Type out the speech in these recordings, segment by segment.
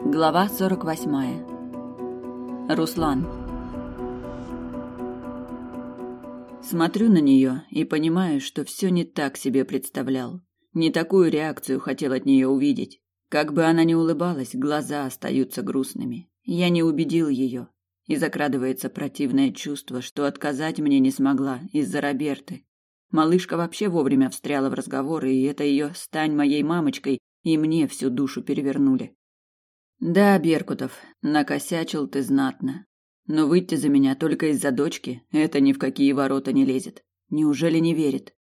Глава 48. Руслан. Смотрю на нее и понимаю, что все не так себе представлял. Не такую реакцию хотел от нее увидеть. Как бы она ни улыбалась, глаза остаются грустными. Я не убедил ее. И закрадывается противное чувство, что отказать мне не смогла из-за Роберты. Малышка вообще вовремя встряла в разговор, и это ее «стань моей мамочкой» и мне всю душу перевернули. Да, Беркутов, накосячил ты знатно. Но выйти за меня только из-за дочки — это ни в какие ворота не лезет. Неужели не верит?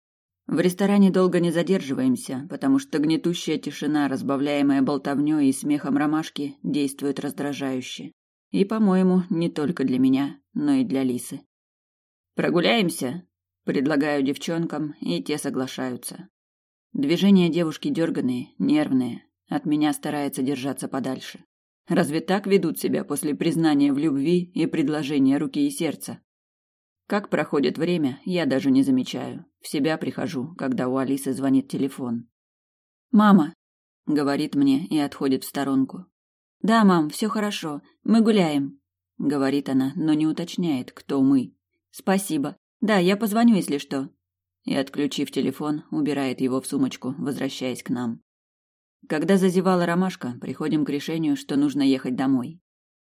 В ресторане долго не задерживаемся, потому что гнетущая тишина, разбавляемая болтовнёй и смехом Ромашки, действует раздражающе. И, по-моему, не только для меня, но и для Лисы. «Прогуляемся?» — предлагаю девчонкам, и те соглашаются. Движения девушки дерганые, нервные. От меня старается держаться подальше. Разве так ведут себя после признания в любви и предложения руки и сердца? Как проходит время, я даже не замечаю. В себя прихожу, когда у Алисы звонит телефон. «Мама», — говорит мне и отходит в сторонку. «Да, мам, все хорошо, мы гуляем», — говорит она, но не уточняет, кто мы. «Спасибо. Да, я позвоню, если что». И, отключив телефон, убирает его в сумочку, возвращаясь к нам. Когда зазевала Ромашка, приходим к решению, что нужно ехать домой.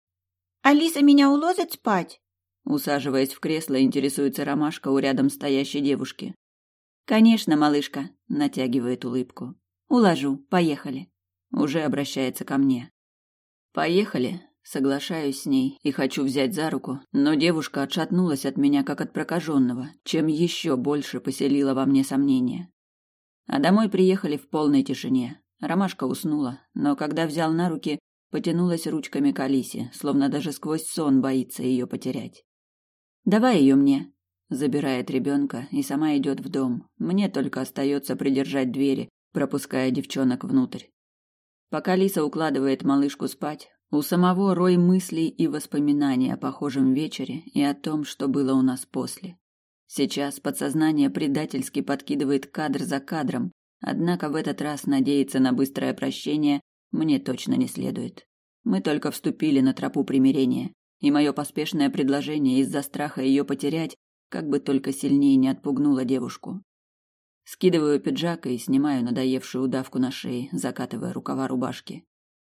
«Алиса меня уложит спать?» Усаживаясь в кресло, интересуется Ромашка у рядом стоящей девушки. «Конечно, малышка», — натягивает улыбку. «Уложу, поехали». Уже обращается ко мне. «Поехали», — соглашаюсь с ней и хочу взять за руку, но девушка отшатнулась от меня, как от прокаженного, чем еще больше поселила во мне сомнения. А домой приехали в полной тишине. Ромашка уснула, но когда взял на руки, потянулась ручками к Алисе, словно даже сквозь сон боится ее потерять. «Давай ее мне», — забирает ребенка и сама идет в дом. Мне только остается придержать двери, пропуская девчонок внутрь. Пока Лиса укладывает малышку спать, у самого рой мыслей и воспоминаний о похожем вечере и о том, что было у нас после. Сейчас подсознание предательски подкидывает кадр за кадром, однако в этот раз надеяться на быстрое прощение мне точно не следует. Мы только вступили на тропу примирения, и мое поспешное предложение из-за страха ее потерять как бы только сильнее не отпугнуло девушку. Скидываю пиджак и снимаю надоевшую удавку на шее, закатывая рукава рубашки.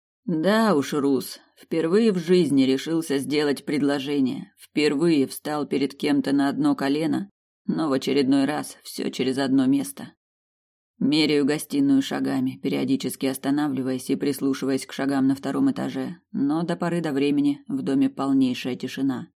Да уж, Рус, впервые в жизни решился сделать предложение, впервые встал перед кем-то на одно колено, но в очередной раз все через одно место. Меряю гостиную шагами, периодически останавливаясь и прислушиваясь к шагам на втором этаже, но до поры до времени в доме полнейшая тишина.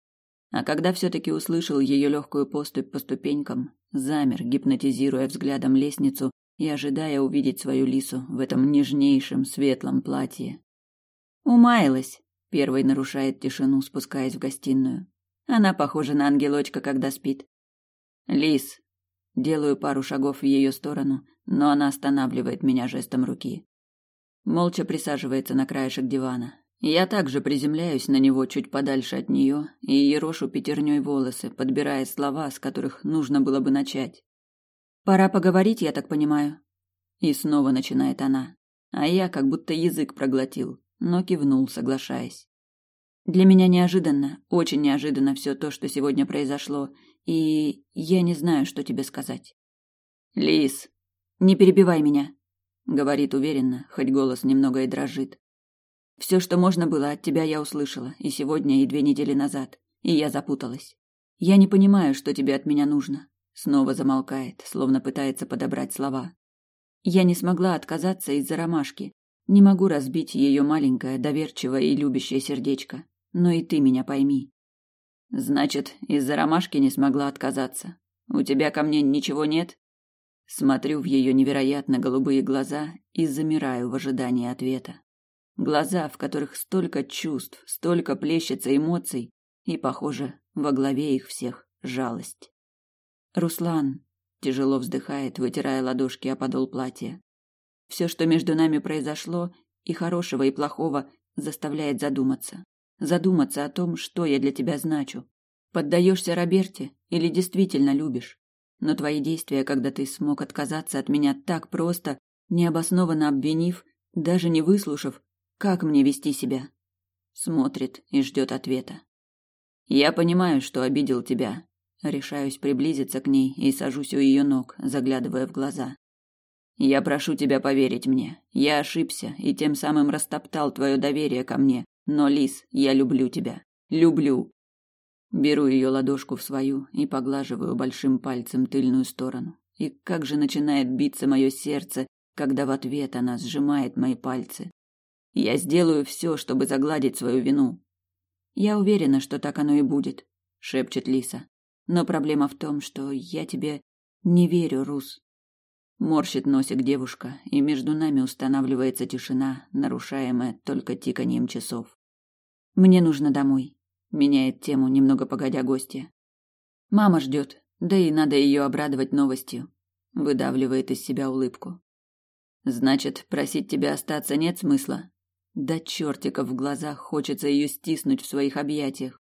А когда все-таки услышал ее легкую поступь по ступенькам, замер, гипнотизируя взглядом лестницу и ожидая увидеть свою Лису в этом нежнейшем светлом платье. «Умаялась», — первой нарушает тишину, спускаясь в гостиную. Она похожа на ангелочка, когда спит. «Лис», делаю пару шагов в ее сторону, но она останавливает меня жестом руки. Молча присаживается на краешек дивана. Я также приземляюсь на него чуть подальше от нее и ерошу пятерней волосы, подбирая слова, с которых нужно было бы начать. «Пора поговорить, я так понимаю». И снова начинает она, а я как будто язык проглотил, но кивнул, соглашаясь. Для меня неожиданно, очень неожиданно все то, что сегодня произошло, и я не знаю, что тебе сказать. «Лис, не перебивай меня», — говорит уверенно, хоть голос немного и дрожит. «Все, что можно было, от тебя я услышала, и сегодня, и 2 недели назад, и я запуталась. Я не понимаю, что тебе от меня нужно». Снова замолкает, словно пытается подобрать слова. Я не смогла отказаться из-за Ромашки. Не могу разбить ее маленькое, доверчивое и любящее сердечко. Но и ты меня пойми. Значит, из-за Ромашки не смогла отказаться. У тебя ко мне ничего нет? Смотрю в ее невероятно голубые глаза и замираю в ожидании ответа. Глаза, в которых столько чувств, столько плещется эмоций, и, похоже, во главе их всех жалость. «Руслан», — тяжело вздыхает, вытирая ладошки о подол платья. «Все, что между нами произошло, и хорошего, и плохого, заставляет задуматься. Задуматься о том, что я для тебя значу. Поддаешься Роберте или действительно любишь? Но твои действия, когда ты смог отказаться от меня так просто, необоснованно обвинив, даже не выслушав, Как мне вести себя? Смотрит и ждет ответа. Я понимаю, что обидел тебя. Решаюсь приблизиться к ней и сажусь у ее ног, заглядывая в глаза. Я прошу тебя поверить мне. Я ошибся и тем самым растоптал твое доверие ко мне. Но, Лис, я люблю тебя. Люблю. Беру ее ладошку в свою и поглаживаю большим пальцем тыльную сторону. И как же начинает биться мое сердце, когда в ответ она сжимает мои пальцы. Я сделаю все, чтобы загладить свою вину. Я уверена, что так оно и будет, шепчет Лиса. Но проблема в том, что я тебе не верю, Рус. Морщит носик девушка, и между нами устанавливается тишина, нарушаемая только тиканьем часов. Мне нужно домой. Меняет тему, немного погодя гостья. Мама ждет, да и надо ее обрадовать новостью. Выдавливает из себя улыбку. Значит, просить тебя остаться нет смысла? До чертиков в глазах хочется ее стиснуть в своих объятиях.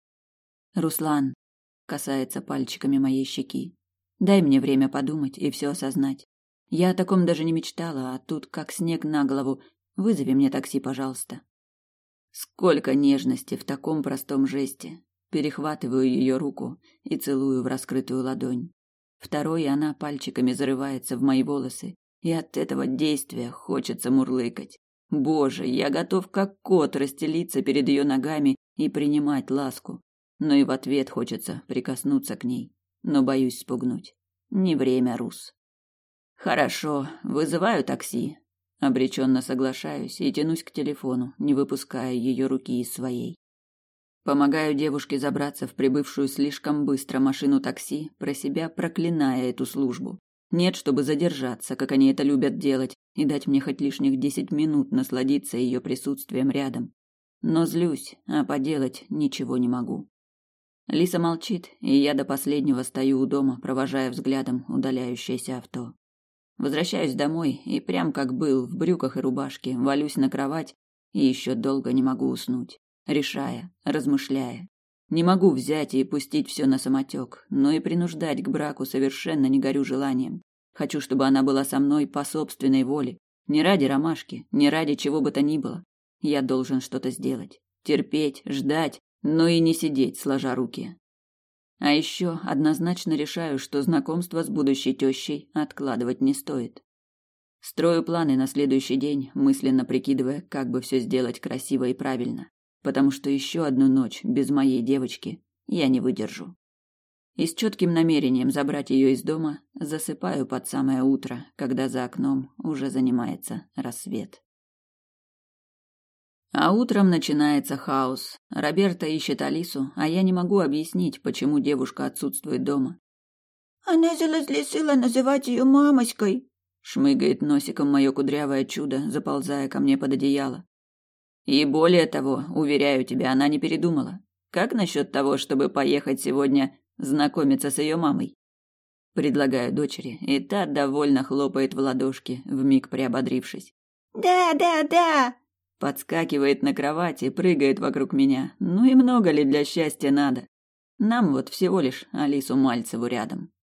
Руслан касается пальчиками моей щеки. Дай мне время подумать и все осознать. Я о таком даже не мечтала, а тут как снег на голову. Вызови мне такси, пожалуйста. Сколько нежности в таком простом жесте. Перехватываю ее руку и целую в раскрытую ладонь. Второй она пальчиками зарывается в мои волосы, и от этого действия хочется мурлыкать. Боже, я готов как кот расстелиться перед ее ногами и принимать ласку. Но и в ответ хочется прикоснуться к ней, но боюсь спугнуть. Не время, Рус. Хорошо, вызываю такси. Обреченно соглашаюсь и тянусь к телефону, не выпуская ее руки из своей. Помогаю девушке забраться в прибывшую слишком быстро машину такси, про себя проклиная эту службу. Нет, чтобы задержаться, как они это любят делать, и дать мне хоть лишних 10 минут насладиться ее присутствием рядом. Но злюсь, а поделать ничего не могу. Лиса молчит, и я до последнего стою у дома, провожая взглядом удаляющееся авто. Возвращаюсь домой и прям как был, в брюках и рубашке, валюсь на кровать и еще долго не могу уснуть, решая, размышляя. Не могу взять и пустить все на самотек, но и принуждать к браку совершенно не горю желанием. Хочу, чтобы она была со мной по собственной воле, не ради ромашки, не ради чего бы то ни было. Я должен что-то сделать, терпеть, ждать, но и не сидеть, сложа руки. А еще однозначно решаю, что знакомство с будущей тещей откладывать не стоит. Строю планы на следующий день, мысленно прикидывая, как бы все сделать красиво и правильно, потому что еще одну ночь без моей девочки я не выдержу. И с четким намерением забрать ее из дома засыпаю под самое утро, когда за окном уже занимается рассвет. А утром начинается хаос. Роберто ищет Алису, а я не могу объяснить, почему девушка отсутствует дома. Она решила называть ее мамочкой. Шмыгает носиком мое кудрявое чудо, заползая ко мне под одеяло. И более того, уверяю тебя, она не передумала. Как насчет того, чтобы поехать сегодня знакомиться с ее мамой? Предлагаю дочери, и та довольно хлопает в ладошки, вмиг приободрившись. Да. Подскакивает на кровати, прыгает вокруг меня. Ну и много ли для счастья надо? Нам вот всего лишь Алису Мальцеву рядом.